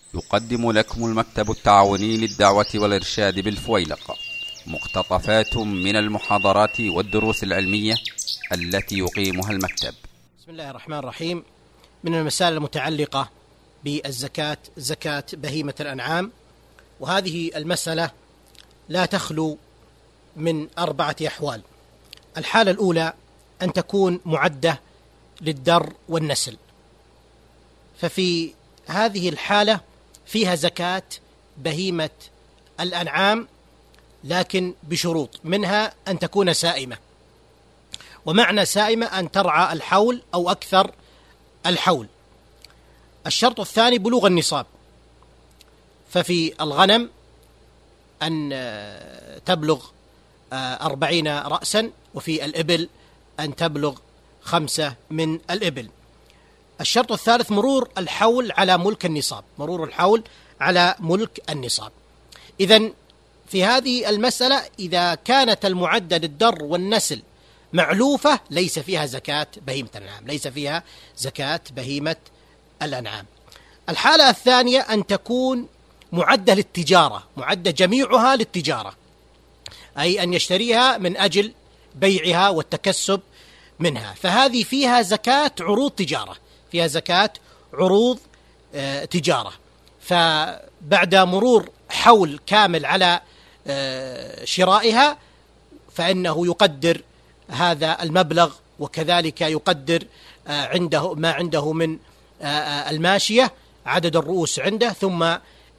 يقدم لكم المكتب التعاوني للدعوة والإرشاد بالفويلق مقتطفات من المحاضرات والدروس العلمية التي يقيمها المكتب. بسم الله الرحمن الرحيم. من المسائل المتعلقة بالزكاة، زكاة بهيمة الأنعام، وهذه المسألة لا تخلو من 4 أحوال. الحالة الأولى أن تكون معدة للدر والنسل، ففي هذه الحالة فيها زكاة بهيمة الأنعام لكن بشروط، منها أن تكون سائمة، ومعنى سائمة أن ترعى الحول أو أكثر الحول. الشرط الثاني بلوغ النصاب، ففي الغنم أن تبلغ 40 رأسا، وفي الإبل أن تبلغ 5 من الإبل. الشرط الثالث مرور الحول على ملك النصاب، مرور الحول على ملك النصاب. إذن في هذه المسألة إذا كانت المعدة للدر والنسل معلوفة ليس فيها زكاة بهيمة الأنعام، ليس فيها زكاة بهيمة الأنعام. الحالة الثانية أن تكون معدة للتجارة، معدة جميعها للتجارة، أي أن يشتريها من أجل بيعها والتكسب منها، فهذه فيها زكاة عروض تجارة، فيها زكاة عروض تجارة. فبعد مرور حول كامل على شرائها فإنه يقدر هذا المبلغ، وكذلك يقدر عنده ما عنده من الماشية، عدد الرؤوس عنده، ثم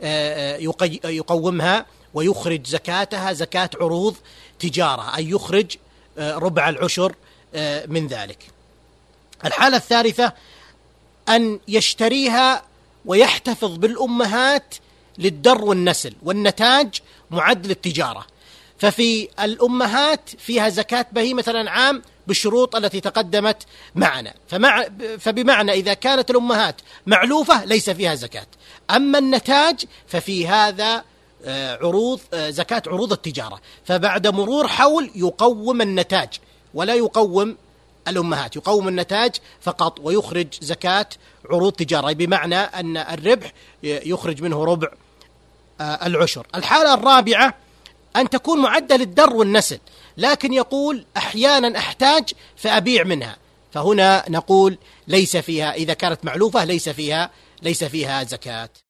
يقومها ويخرج زكاتها زكاة عروض تجارة، أي يخرج ربع العشر من ذلك. الحالة الثالثة أن يشتريها ويحتفظ بالأمهات للدر والنسل والنتاج معد للتجارة، ففي الأمهات فيها زكاة بهيمة الأنعام بالشروط التي تقدمت معنا. فبمعنى إذا كانت الأمهات معلوفة ليس فيها زكاة، أما النتاج ففي هذا عروض زكاة عروض التجارة، فبعد مرور حول يقوم النتاج ولا يقوم الأمهات، يقوم النتاج فقط ويخرج زكاة عروض تجارة، بمعنى أن الربح يخرج منه ربع العشر. الحالة الرابعة أن تكون معدة للدر والنسل، لكن يقول أحيانا أحتاج فأبيع منها، فهنا نقول ليس فيها، إذا كانت معلوفة ليس فيها زكاة.